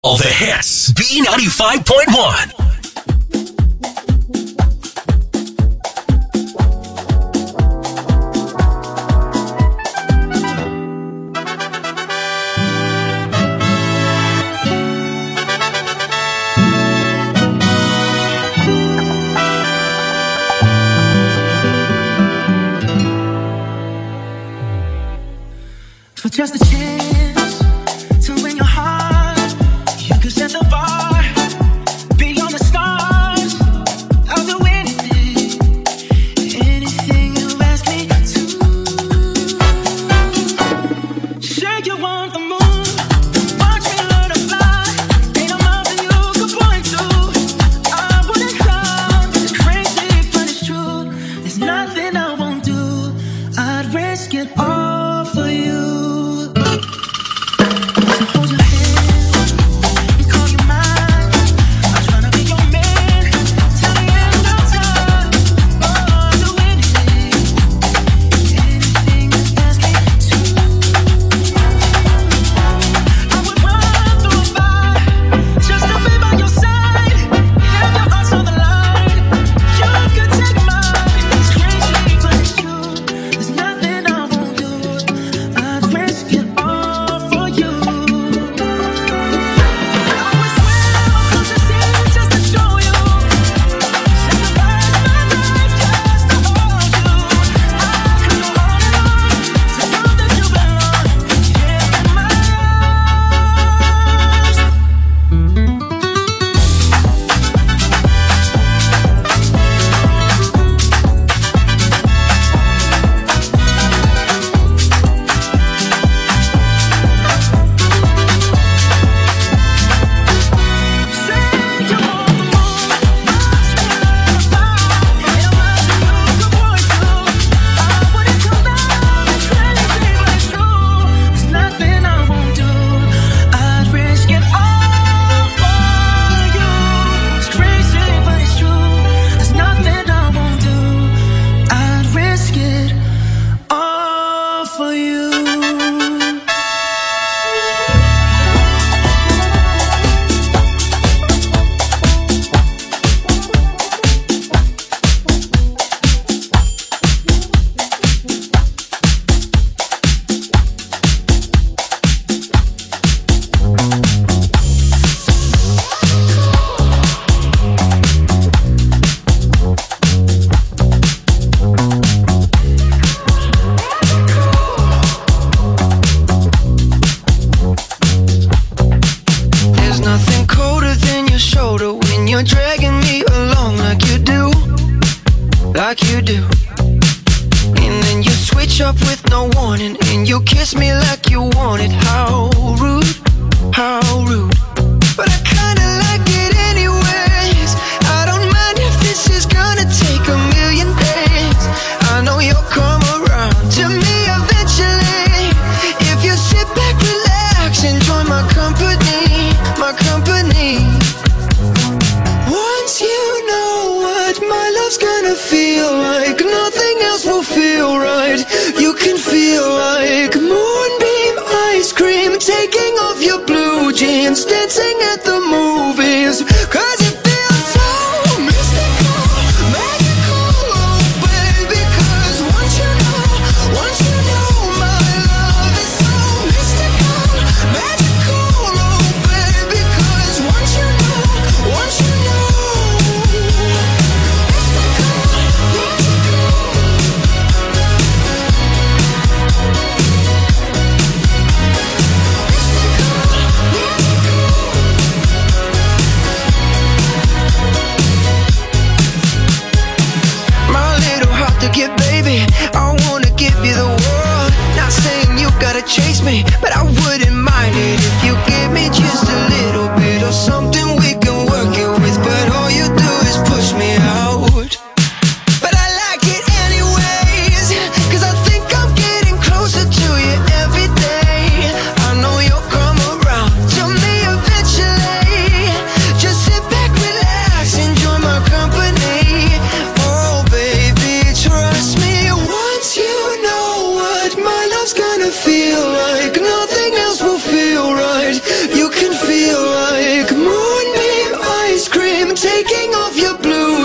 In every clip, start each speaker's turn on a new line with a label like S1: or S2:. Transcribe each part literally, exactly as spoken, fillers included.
S1: All the hits. B ninety-five point one.
S2: For just a chance to win your heart, you could set the bar beyond the stars. I'll do anything, anything you ask me to. Say you want the moon, watch me learn to fly. Ain't a mountain you could point to. I wouldn't climb, it's crazy but it's true. There's nothing I won't do. I'd risk it all for you.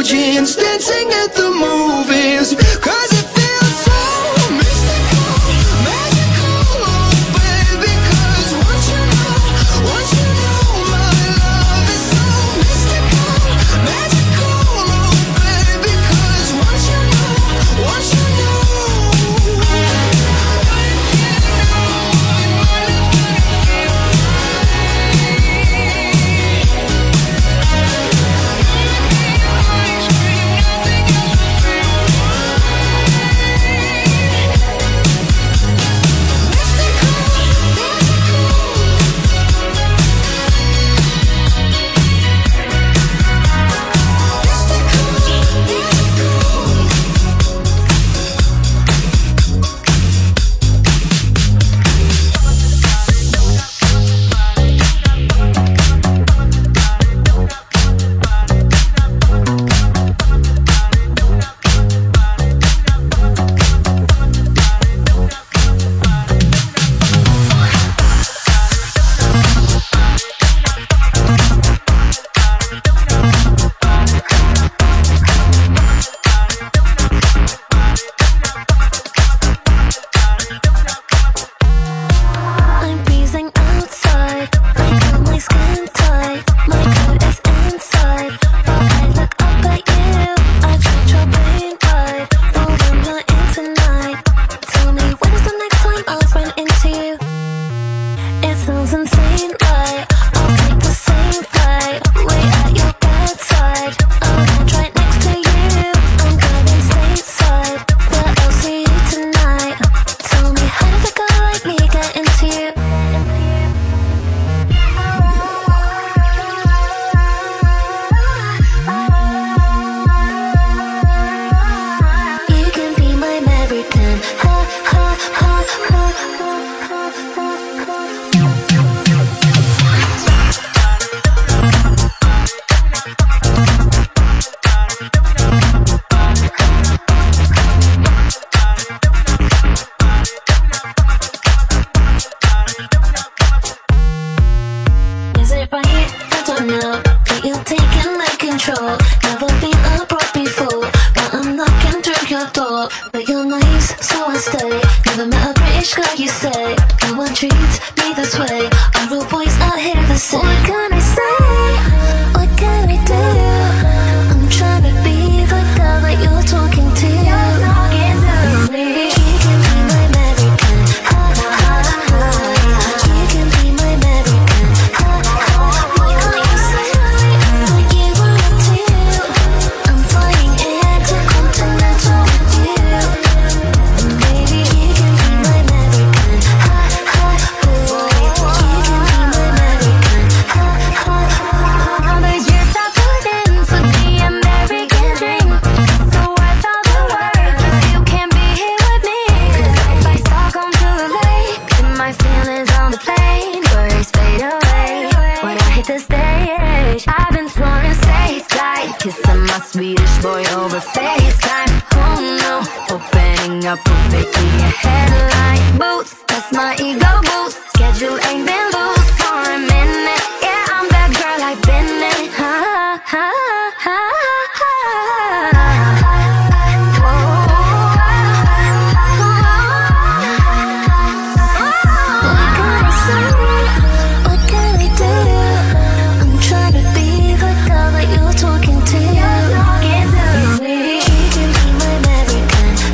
S2: virgins dancing at the movies. Cause it feels so mystical, magical, oh baby. Cause once you know, once you know my love is so mystical, magical, oh baby. Cause once you know, once you know.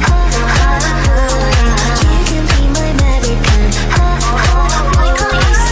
S3: Say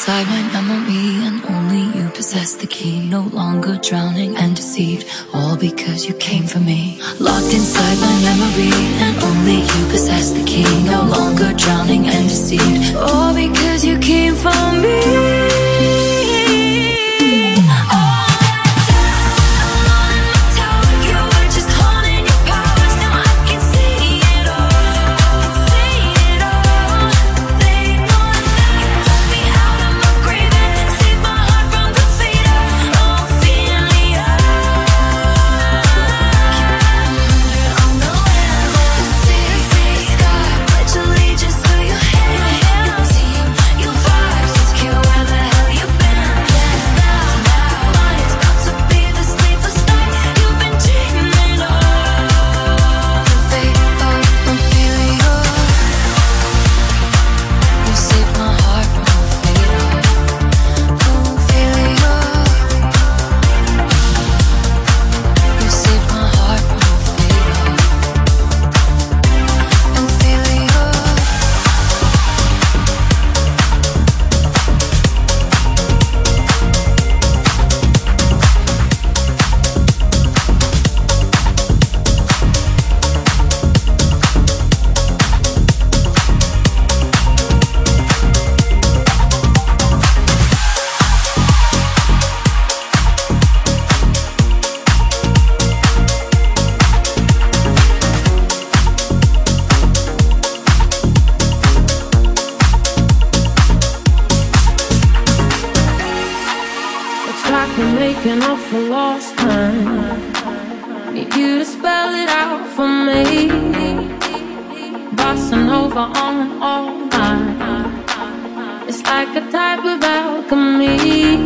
S3: inside my memory, and only you possess the key. No longer drowning and deceived, all because you came for me. Locked inside my memory, and only you possess the key. No longer drowning and deceived, all because you came for me.
S4: Making up for lost time. Need you to spell it out for me. Bossing over on and all night. It's like a type of alchemy.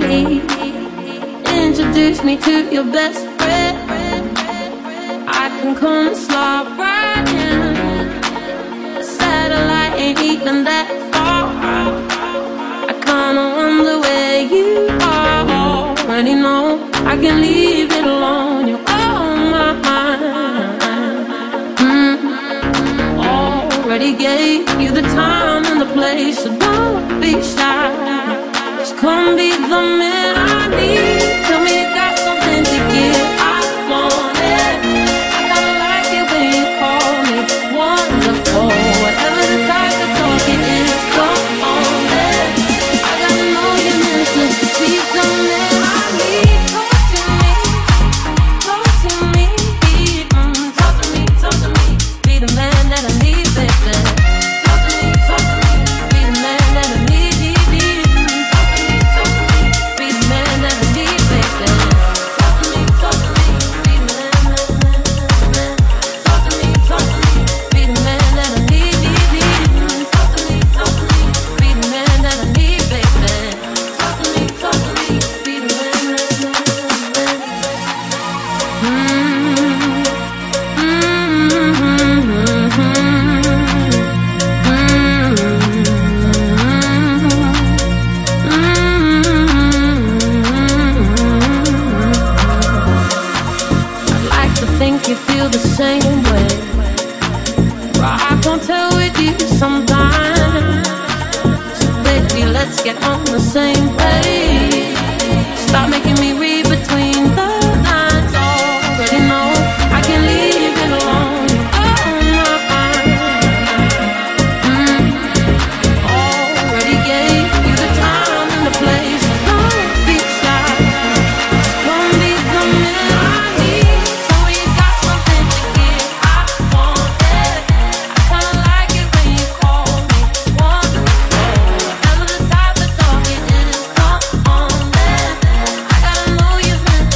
S4: Introduce me to your best friend. I can come and slide right in. The satellite ain't even that far. I kinda wonder where you are. Already know I can leave it alone. You're on my mind. Mm-hmm. Already gave you the time and the place, so don't be shy. Just come be the man I need. Tell me you got something to give. I want it. I kinda like it when you call me wonderful. Whatever the type of talk it is, come on it. I gotta know you meant to be the man.
S2: Talking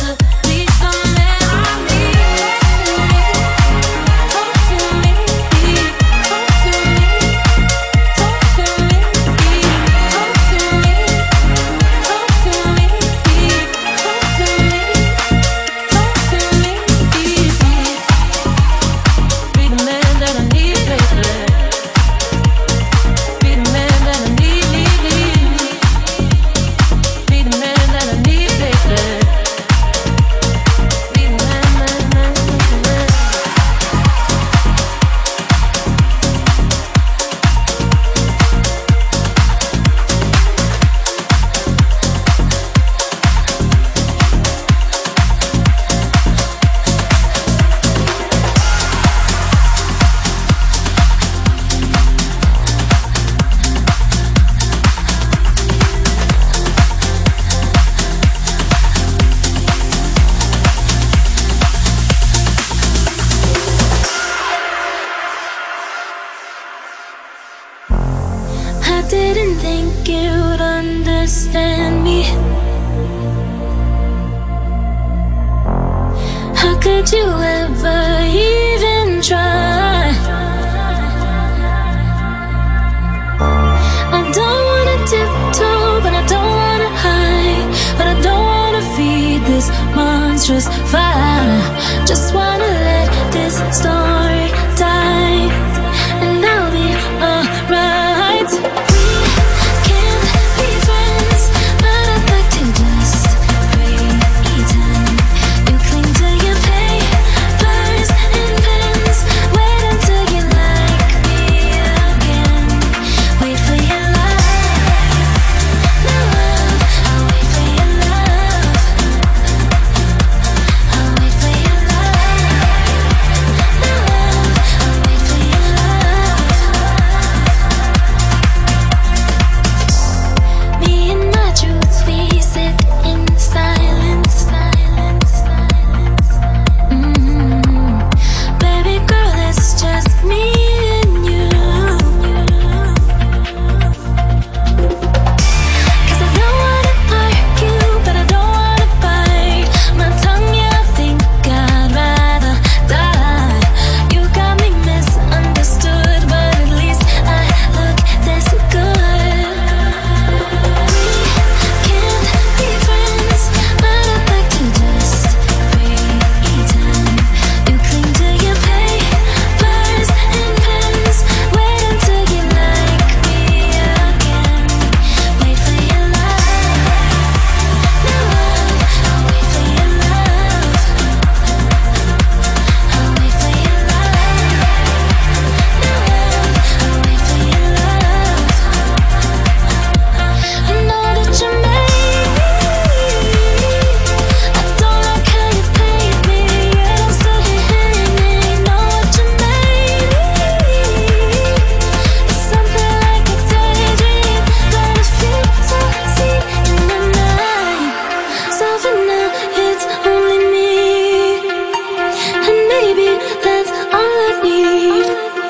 S3: didn't think you'd understand me. How could you ever even try? I don't wanna tiptoe, but I don't wanna hide. But I don't wanna feed this monstrous fire. Just wanna let this story die, and I'll be alright. We can't be friends, but I'd like to just pretend. You cling to your papers and pens. Wait until you like me again. Wait for your love. No love, I'll wait for your love. I'll wait for your love. No love, I'll wait for your love. Me and my truth, we sit in silence. Silence, silence. Mm. Baby girl, it's just me and you. 'Cause I don't wanna argue, but I don't wanna bite my tongue. Yeah, I think I'd rather die. You got me misunderstood, but at least I look this good. We can't be friends, but I'd like to just pretend. You cling to your papers and pens. Wait until you like me again. Wait for your love. No love, I'll wait for your love. I'll wait for your love. No love, I'll wait for your love. I know that you made me. I don't like how you paid me, yet I'm still here hanging. Know what you made me. It's something like a daydream, but it feels so seen in the night. So for now, it's only me, and maybe that's all I need.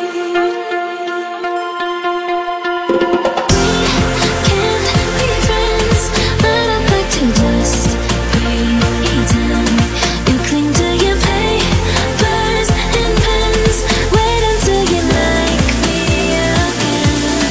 S3: Can't be friends, but I'd like to just pretend. You cling to your papers and pens. Wait until you like me again,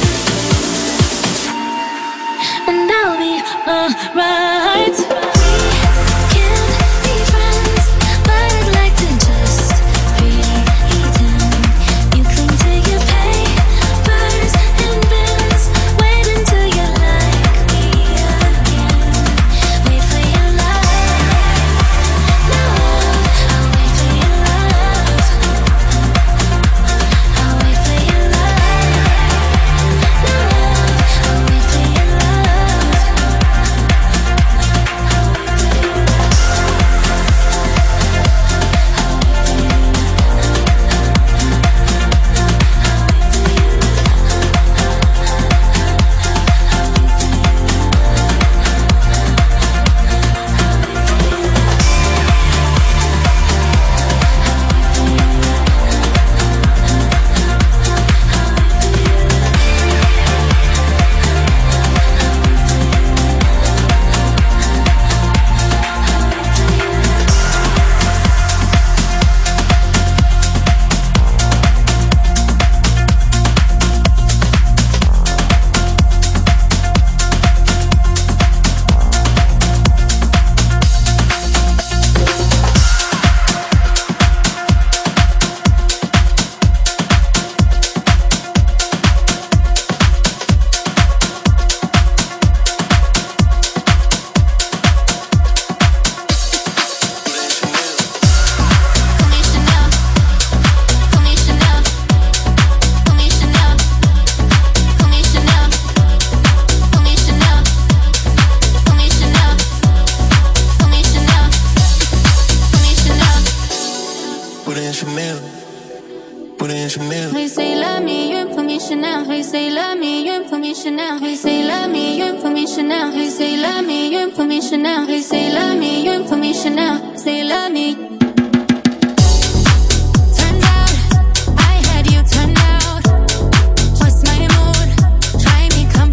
S3: and I'll be alright. We can't be friends, but I'd like to just pretend. You cling to your papers and pens. Wait until you like me again. Wait for your love. No love, I'll wait for your love. I'll wait for your love. No love, I'll wait for your love. Chanel. He say love me, you for me Chanel. He say love me, you for me Chanel. He say love me, you for me Chanel. Say love me. Turns out I had you turned out. What's my mood? Try me, come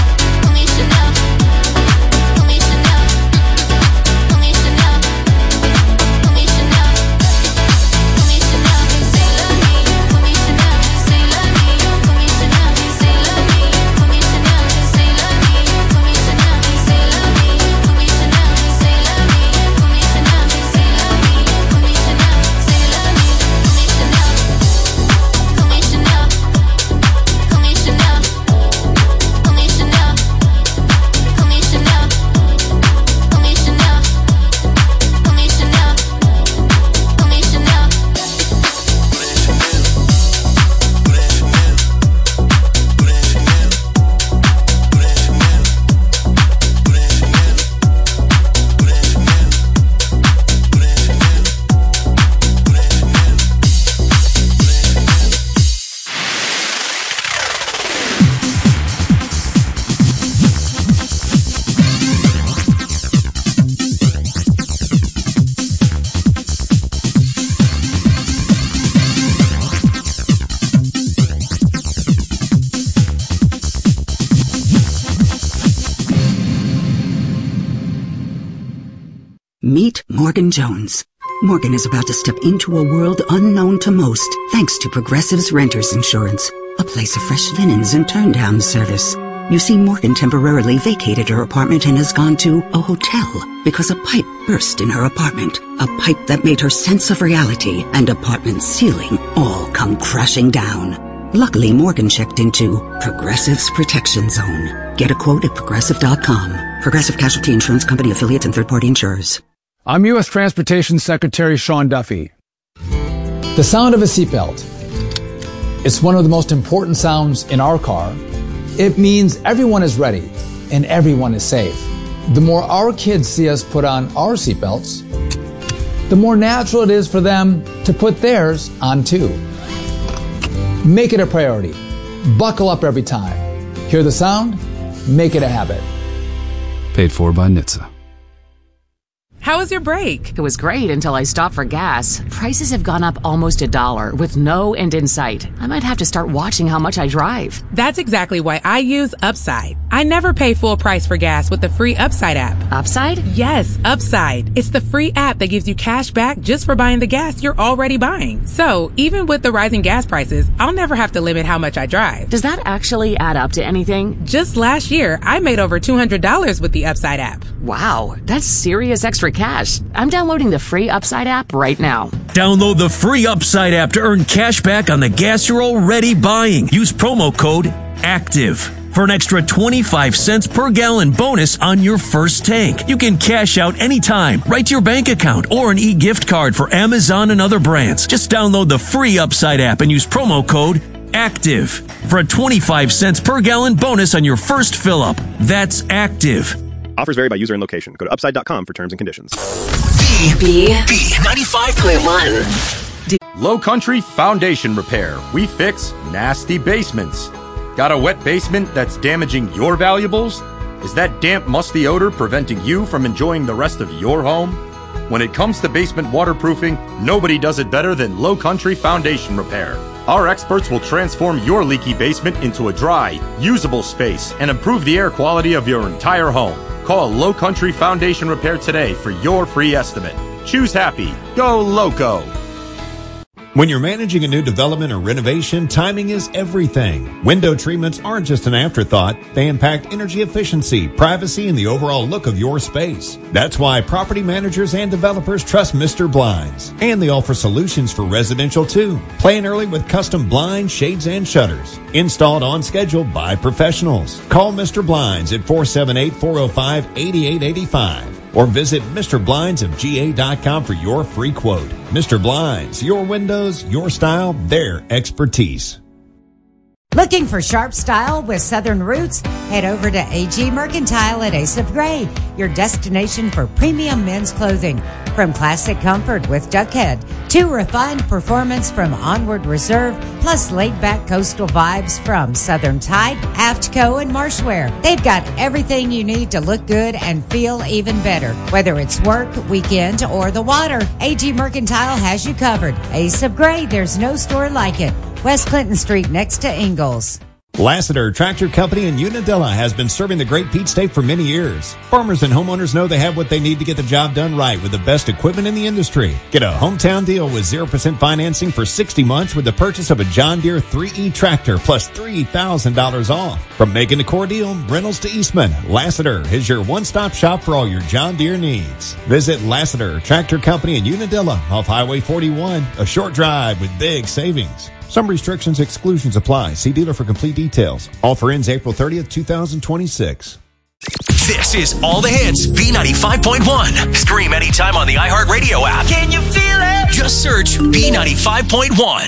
S5: Meet Morgan Jones. Morgan is about to step into a world unknown to most, thanks to Progressive's Renters Insurance, a place of fresh linens and turn-down service. You see, Morgan temporarily vacated her apartment and has gone to a hotel because a pipe burst in her apartment. A pipe that made her sense of reality and apartment ceiling all come crashing down. Luckily, Morgan checked into Progressive's Protection Zone. Get a quote at Progressive dot com. Progressive Casualty Insurance Company affiliates and third-party insurers.
S6: I'm U S Transportation Secretary Sean Duffy.
S7: The sound of a seatbelt. It's one of the most important sounds in our car. It means everyone is ready and everyone is safe. The more our kids see us put on our seatbelts, the more natural it is for them to put theirs on too. Make it a priority. Buckle up every time. Hear the sound? Make it a habit.
S6: Paid for by N H T S A.
S8: How was your break?
S9: It was great until I stopped for gas. Prices have gone up almost a dollar with no end in sight. I might have to start watching how much I drive.
S8: That's exactly why I use Upside. I never pay full price for gas with the free Upside app.
S9: Upside?
S8: Yes, Upside. It's the free app that gives you cash back just for buying the gas you're already buying. So even with the rising gas prices, I'll never have to limit how much I drive.
S9: Does that actually add up to anything?
S8: Just last year, I made over two hundred dollars with the Upside app.
S9: Wow, that's serious extra cash. I'm downloading the free Upside app right now.
S1: Download the free Upside app to earn cash back on the gas you're already buying. Use promo code ACTIVE for an extra twenty-five cents per gallon bonus on your first tank. You can cash out anytime, right to your bank account, or an e-gift card for Amazon and other brands. Just download the free Upside app and use promo code ACTIVE for a twenty-five cents per gallon bonus on your first fill up. That's ACTIVE.
S10: Offers vary by user and location. Go to upside dot com for terms and conditions.
S1: B. B. B. ninety-five point one.
S11: Low Country Foundation Repair. We fix nasty basements. Got a wet basement that's damaging your valuables? Is that damp, musty odor preventing you from enjoying the rest of your home? When it comes to basement waterproofing, nobody does it better than Low Country Foundation Repair. Our experts will transform your leaky basement into a dry, usable space and improve the air quality of your entire home. Call Low Country Foundation Repair today for your free estimate. Choose happy. Go Loco.
S12: When you're managing a new development or renovation, timing is everything. Window treatments aren't just an afterthought. They impact energy efficiency, privacy, and the overall look of your space. That's why property managers and developers trust Mister Blinds. And they offer solutions for residential too. Plan early with custom blinds, shades, and shutters. Installed on schedule by professionals. Call Mister Blinds at four seven eight, four oh five, eight eight eight five. Or visit Mister Blinds of G A dot com for your free quote. Mister Blinds, your windows, your style, their expertise.
S13: Looking for sharp style with Southern roots? Head over to A G Mercantile at Ace of Grade, your destination for premium men's clothing. From classic comfort with Duckhead to refined performance from Onward Reserve, plus laid-back coastal vibes from Southern Tide, Aftco, and Marshwear. They've got everything you need to look good and feel even better. Whether it's work, weekend, or the water, A G Mercantile has you covered. Ace of Grade, there's no store like it. West Clinton Street next to Ingalls.
S12: Lassiter Tractor Company in Unadilla has been serving the Great Peach State for many years. Farmers and homeowners know they have what they need to get the job done right with the best equipment in the industry. Get a hometown deal with zero percent financing for sixty months with the purchase of a John Deere three E tractor plus three thousand dollars off. From Macon to Cordele, Reynolds to Eastman, Lassiter is your one-stop shop for all your John Deere needs. Visit Lassiter Tractor Company in Unadilla off Highway forty-one, a short drive with big savings. Some restrictions, exclusions apply. See dealer for complete details. Offer ends April thirtieth, twenty twenty-six.
S14: This is All the Hits, B ninety-five point one. Stream anytime on the iHeartRadio app.
S2: Can you feel it?
S14: Just search B ninety-five point one.